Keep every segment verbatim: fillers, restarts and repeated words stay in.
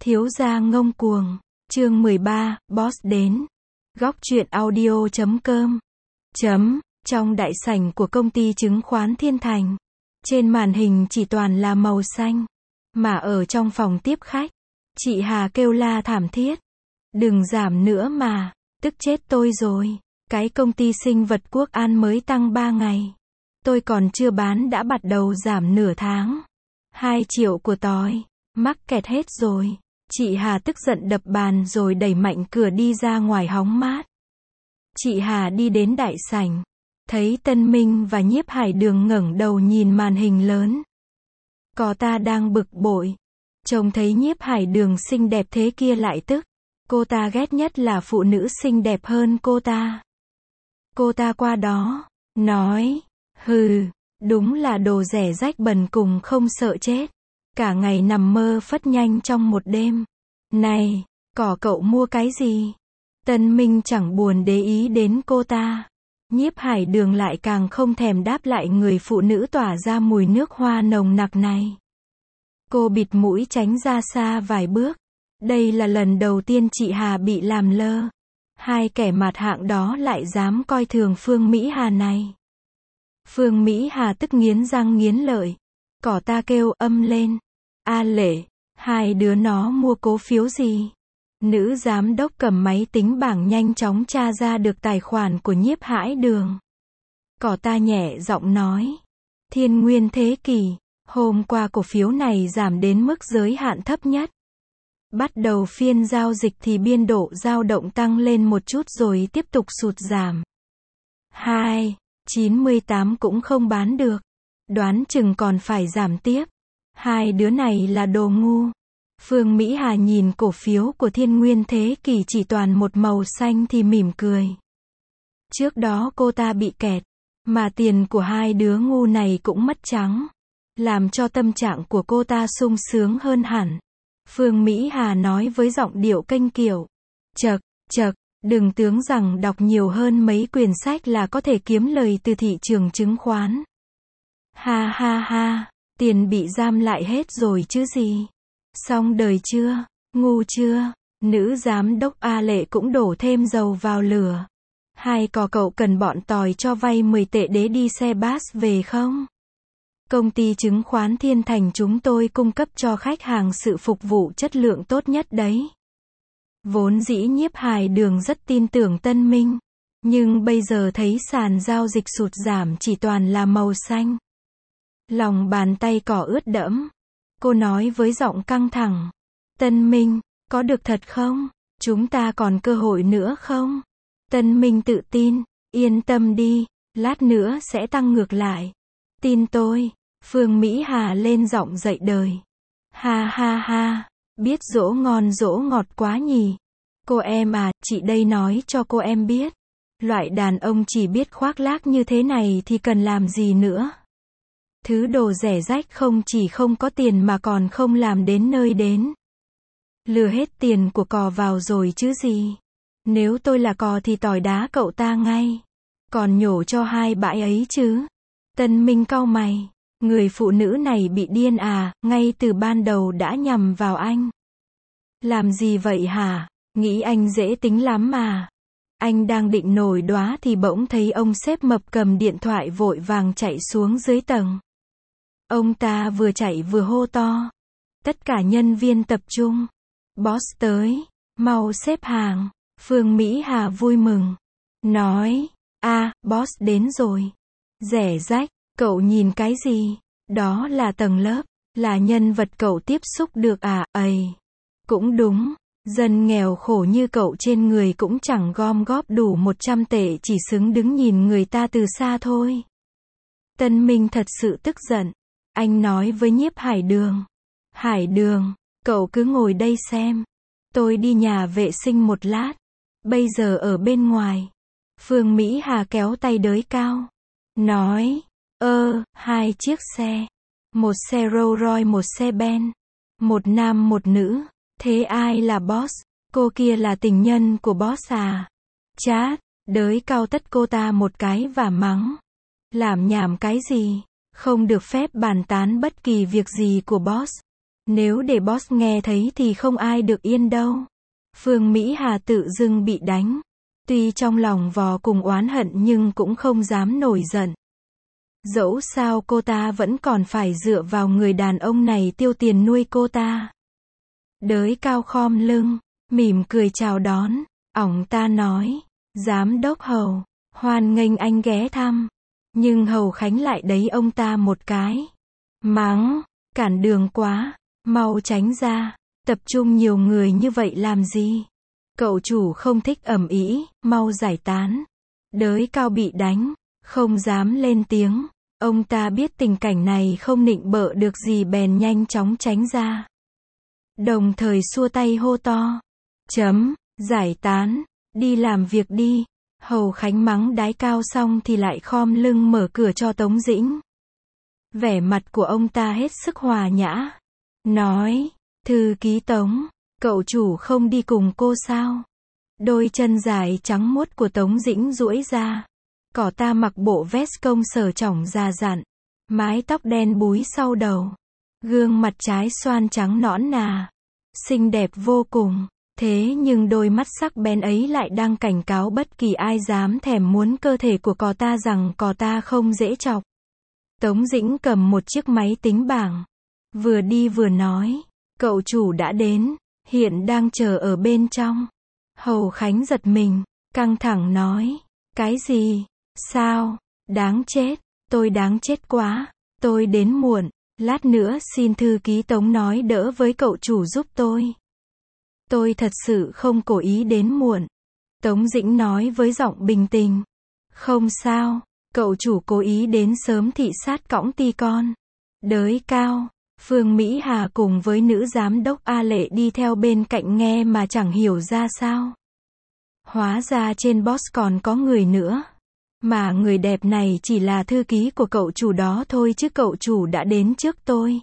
Thiếu gia ngông cuồng, chương mười ba, boss đến. Góc truyện audio chấm com. Chấm, trong đại sảnh của công ty chứng khoán Thiên Thành. Trên màn hình chỉ toàn là màu xanh. Mà ở trong phòng tiếp khách, chị Hà kêu la thảm thiết. Đừng giảm nữa mà, tức chết tôi rồi. Cái công ty sinh vật Quốc An mới tăng ba ngày. Tôi còn chưa bán đã bắt đầu giảm nửa tháng. Hai triệu của tôi, mắc kẹt hết rồi. Chị Hà tức giận đập bàn rồi đẩy mạnh cửa đi ra ngoài hóng mát. Chị Hà đi đến đại sảnh, thấy Tân Minh và Nhiếp Hải Đường ngẩng đầu nhìn màn hình lớn. Có ta đang bực bội. Trông thấy Nhiếp Hải Đường xinh đẹp thế kia lại tức. Cô ta ghét nhất là phụ nữ xinh đẹp hơn cô ta. Cô ta qua đó, nói, hừ, đúng là đồ rẻ rách bần cùng không sợ chết. Cả ngày nằm mơ phất nhanh trong một đêm. Này, cỏ cậu mua cái gì? Tân Minh chẳng buồn để ý đến cô ta. Nhiếp Hải Đường lại càng không thèm đáp lại người phụ nữ tỏa ra mùi nước hoa nồng nặc này. Cô bịt mũi tránh ra xa vài bước. Đây là lần đầu tiên chị Hà bị làm lơ. Hai kẻ mặt hạng đó lại dám coi thường Phương Mỹ Hà này. Phương Mỹ Hà tức nghiến răng nghiến lợi. Cỏ ta kêu âm lên. A Lệ, hai đứa nó mua cố phiếu gì? Nữ giám đốc cầm máy tính bảng nhanh chóng tra ra được tài khoản của Nhiếp Hải Đường. Cỏ ta nhẹ giọng nói. Thiên Nguyên Thế Kỷ, hôm qua cổ phiếu này giảm đến mức giới hạn thấp nhất. Bắt đầu phiên giao dịch thì biên độ dao động tăng lên một chút rồi tiếp tục sụt giảm. Hai, chín mươi tám cũng không bán được. Đoán chừng còn phải giảm tiếp. Hai đứa này là đồ ngu. Phương Mỹ Hà nhìn cổ phiếu của Thiên Nguyên Thế Kỷ chỉ toàn một màu xanh thì mỉm cười. Trước đó cô ta bị kẹt, mà tiền của hai đứa ngu này cũng mất trắng. Làm cho tâm trạng của cô ta sung sướng hơn hẳn. Phương Mỹ Hà nói với giọng điệu kênh kiệu. Chậc, chậc, đừng tưởng rằng đọc nhiều hơn mấy quyển sách là có thể kiếm lời từ thị trường chứng khoán. Ha ha ha, tiền bị giam lại hết rồi chứ gì. Xong đời chưa, ngu chưa. Nữ giám đốc A Lệ cũng đổ thêm dầu vào lửa. Hai cò cậu cần bọn tỏi cho vay mười tệ để đi xe bus về không? Công ty chứng khoán Thiên Thành chúng tôi cung cấp cho khách hàng sự phục vụ chất lượng tốt nhất đấy. Vốn dĩ Nhiếp Hải Đường rất tin tưởng Tân Minh. Nhưng bây giờ thấy sàn giao dịch sụt giảm chỉ toàn là màu xanh. Lòng bàn tay cỏ ướt đẫm. Cô nói với giọng căng thẳng. Tân Minh, có được thật không? Chúng ta còn cơ hội nữa không? Tân Minh tự tin. Yên tâm đi, lát nữa sẽ tăng ngược lại. Tin tôi. Phương Mỹ Hà lên giọng dậy đời. Ha ha ha, biết dỗ ngon dỗ ngọt quá nhỉ. Cô em à, chị đây nói cho cô em biết. Loại đàn ông chỉ biết khoác lác như thế này thì cần làm gì nữa. Thứ đồ rẻ rách không chỉ không có tiền mà còn không làm đến nơi đến. Lừa hết tiền của cò vào rồi chứ gì. Nếu tôi là cò thì tỏi đá cậu ta ngay. Còn nhổ cho hai bãi ấy chứ. Tân Minh cau mày. Người phụ nữ này bị điên à, ngay từ ban đầu đã nhầm vào anh. Làm gì vậy hả? Nghĩ anh dễ tính lắm mà. Anh đang định nổi đoá thì bỗng thấy ông sếp mập cầm điện thoại vội vàng chạy xuống dưới tầng. Ông ta vừa chạy vừa hô to. Tất cả nhân viên tập trung. Boss tới. Mau xếp hàng. Phương Mỹ Hà vui mừng. Nói. A, boss đến rồi. Rẻ rách. Cậu nhìn cái gì? Đó là tầng lớp. Là nhân vật cậu tiếp xúc được à? Ây. Cũng đúng. Dân nghèo khổ như cậu trên người cũng chẳng gom góp đủ một trăm tệ chỉ xứng đứng nhìn người ta từ xa thôi. Tân Minh thật sự tức giận. Anh nói với Nhiếp Hải Đường. Hải Đường, cậu cứ ngồi đây xem. Tôi đi nhà vệ sinh một lát. Bây giờ ở bên ngoài. Phương Mỹ Hà kéo tay đới cao. Nói. Ơ, hai chiếc xe. Một xe Rolls Royce một xe Benz. Một nam một nữ. Thế ai là boss? Cô kia là tình nhân của boss à? Chát, đới cao tất cô ta một cái và mắng. Làm nhảm cái gì? Không được phép bàn tán bất kỳ việc gì của boss. Nếu để boss nghe thấy thì không ai được yên đâu. Phương Mỹ Hà tự dưng bị đánh. Tuy trong lòng vò cùng oán hận nhưng cũng không dám nổi giận. Dẫu sao cô ta vẫn còn phải dựa vào người đàn ông này tiêu tiền nuôi cô ta. Đới Cao khom lưng, mỉm cười chào đón. Ổng ta nói, giám đốc Hầu, hoan nghênh anh ghé thăm. Nhưng Hầu Khánh lại đẩy ông ta một cái. Mắng, cản đường quá, mau tránh ra, tập trung nhiều người như vậy làm gì? Cậu chủ không thích ầm ĩ, mau giải tán. Đới Cao bị đánh, không dám lên tiếng. Ông ta biết tình cảnh này không nịnh bợ được gì bèn nhanh chóng tránh ra. Đồng thời xua tay hô to. Chấm, giải tán, đi làm việc đi. Hầu Khánh mắng Đái Cao xong thì lại khom lưng mở cửa cho Tống Dĩnh. Vẻ mặt của ông ta hết sức hòa nhã. Nói, thư ký Tống, cậu chủ không đi cùng cô sao? Đôi chân dài trắng muốt của Tống Dĩnh duỗi ra. Cỏ ta mặc bộ vest công sở trỏng già dặn. Mái tóc đen búi sau đầu. Gương mặt trái xoan trắng nõn nà. Xinh đẹp vô cùng. Thế nhưng đôi mắt sắc bén ấy lại đang cảnh cáo bất kỳ ai dám thèm muốn cơ thể của cỏ ta rằng cỏ ta không dễ chọc. Tống Dĩnh cầm một chiếc máy tính bảng. Vừa đi vừa nói. Cậu chủ đã đến. Hiện đang chờ ở bên trong. Hầu Khánh giật mình. Căng thẳng nói. Cái gì? Sao? Đáng chết. Tôi đáng chết quá. Tôi đến muộn. Lát nữa xin thư ký Tống nói đỡ với cậu chủ giúp tôi. Tôi thật sự không cố ý đến muộn. Tống Dĩnh nói với giọng bình tĩnh. Không sao. Cậu chủ cố ý đến sớm thị sát cõng ti con. Đới Cao, Phương Mỹ Hà cùng với nữ giám đốc A Lệ đi theo bên cạnh nghe mà chẳng hiểu ra sao. Hóa ra trên boss còn có người nữa. Mà người đẹp này chỉ là thư ký của cậu chủ đó thôi chứ cậu chủ đã đến trước tôi.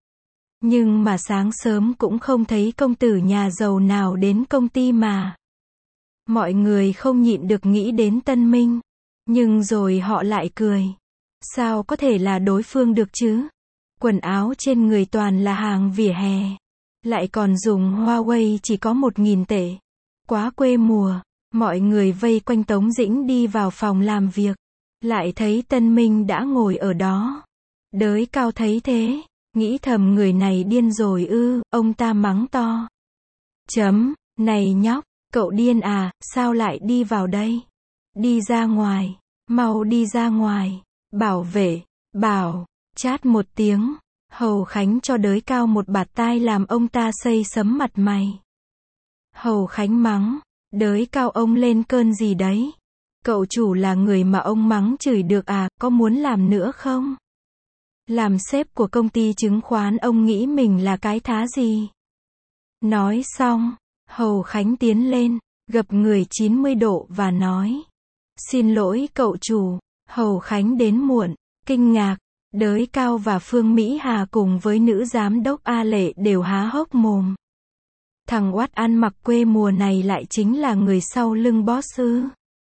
Nhưng mà sáng sớm cũng không thấy công tử nhà giàu nào đến công ty mà. Mọi người không nhịn được nghĩ đến Tân Minh. Nhưng rồi họ lại cười. Sao có thể là đối phương được chứ? Quần áo trên người toàn là hàng vỉa hè. Lại còn dùng Huawei chỉ có một nghìn tệ. Quá quê mùa. Mọi người vây quanh Tống Dĩnh đi vào phòng làm việc. Lại thấy Tân Minh đã ngồi ở đó. Đới Cao thấy thế. Nghĩ thầm người này điên rồi ư, ông ta mắng to. Chấm, này nhóc, cậu điên à, sao lại đi vào đây? Đi ra ngoài, mau đi ra ngoài. Bảo vệ, bảo, chát một tiếng. Hầu Khánh cho Đới Cao một bạt tai làm ông ta xây sấm mặt mày. Hầu Khánh mắng, Đới Cao ông lên cơn gì đấy? Cậu chủ là người mà ông mắng chửi được à, có muốn làm nữa không? Làm sếp của công ty chứng khoán ông nghĩ mình là cái thá gì? Nói xong, Hầu Khánh tiến lên, gập người chín mươi độ và nói. Xin lỗi cậu chủ, Hầu Khánh đến muộn, kinh ngạc, Đới Cao và Phương Mỹ Hà cùng với nữ giám đốc A Lệ đều há hốc mồm. Thằng oát ăn mặc quê mùa này lại chính là người sau lưng boss ư?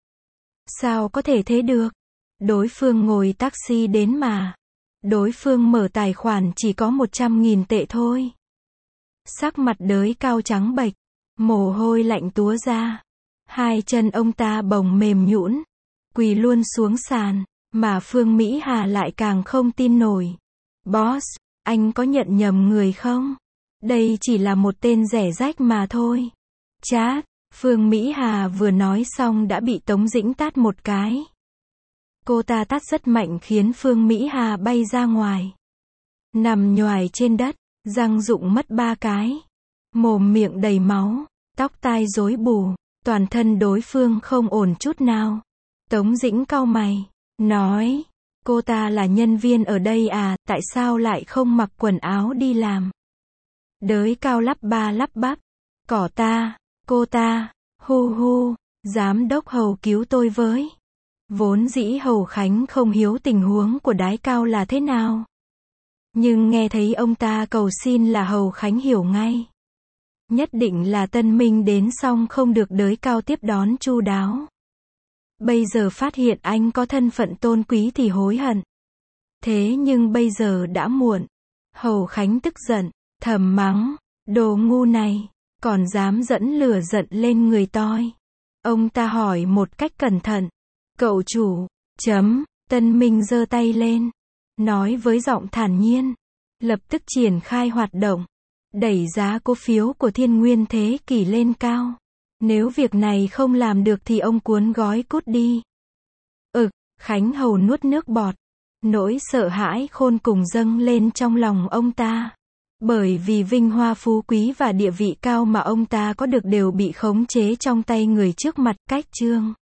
Sao có thể thế được? Đối phương ngồi taxi đến mà. Đối phương mở tài khoản chỉ có một trăm nghìn tệ thôi. Sắc mặt Đới Cao trắng bệch, mồ hôi lạnh túa ra. Hai chân ông ta bồng mềm nhũn, quỳ luôn xuống sàn, mà Phương Mỹ Hà lại càng không tin nổi. Boss, anh có nhận nhầm người không? Đây chỉ là một tên rẻ rách mà thôi. Chát, Phương Mỹ Hà vừa nói xong đã bị Tống Dĩnh tát một cái. Cô ta tát rất mạnh khiến Phương Mỹ Hà bay ra ngoài. Nằm nhoài trên đất, răng rụng mất ba cái. Mồm miệng đầy máu, tóc tai rối bù, toàn thân đối phương không ổn chút nào. Tống Dĩnh cau mày, nói, cô ta là nhân viên ở đây à, tại sao lại không mặc quần áo đi làm? Đới Cao lắp ba lắp bắp, cỏ ta, cô ta, hu hu, giám đốc Hầu cứu tôi với. Vốn dĩ Hầu Khánh không hiếu tình huống của Đái Cao là thế nào. Nhưng nghe thấy ông ta cầu xin là Hầu Khánh hiểu ngay. Nhất định là Tân Minh đến xong không được Đới Cao tiếp đón chu đáo. Bây giờ phát hiện anh có thân phận tôn quý thì hối hận. Thế nhưng bây giờ đã muộn. Hầu Khánh tức giận, thầm mắng, đồ ngu này, còn dám dẫn lửa giận lên người tôi. Ông ta hỏi một cách cẩn thận, cậu chủ, chấm, Tân Minh giơ tay lên, nói với giọng thản nhiên, lập tức triển khai hoạt động, đẩy giá cổ phiếu của Thiên Nguyên Thế Kỷ lên cao. Nếu việc này không làm được thì ông cuốn gói cút đi. Ực, Khánh Hầu nuốt nước bọt. Nỗi sợ hãi khôn cùng dâng lên trong lòng ông ta. Bởi vì vinh hoa phú quý và địa vị cao mà ông ta có được đều bị khống chế trong tay người trước mặt. Cách chương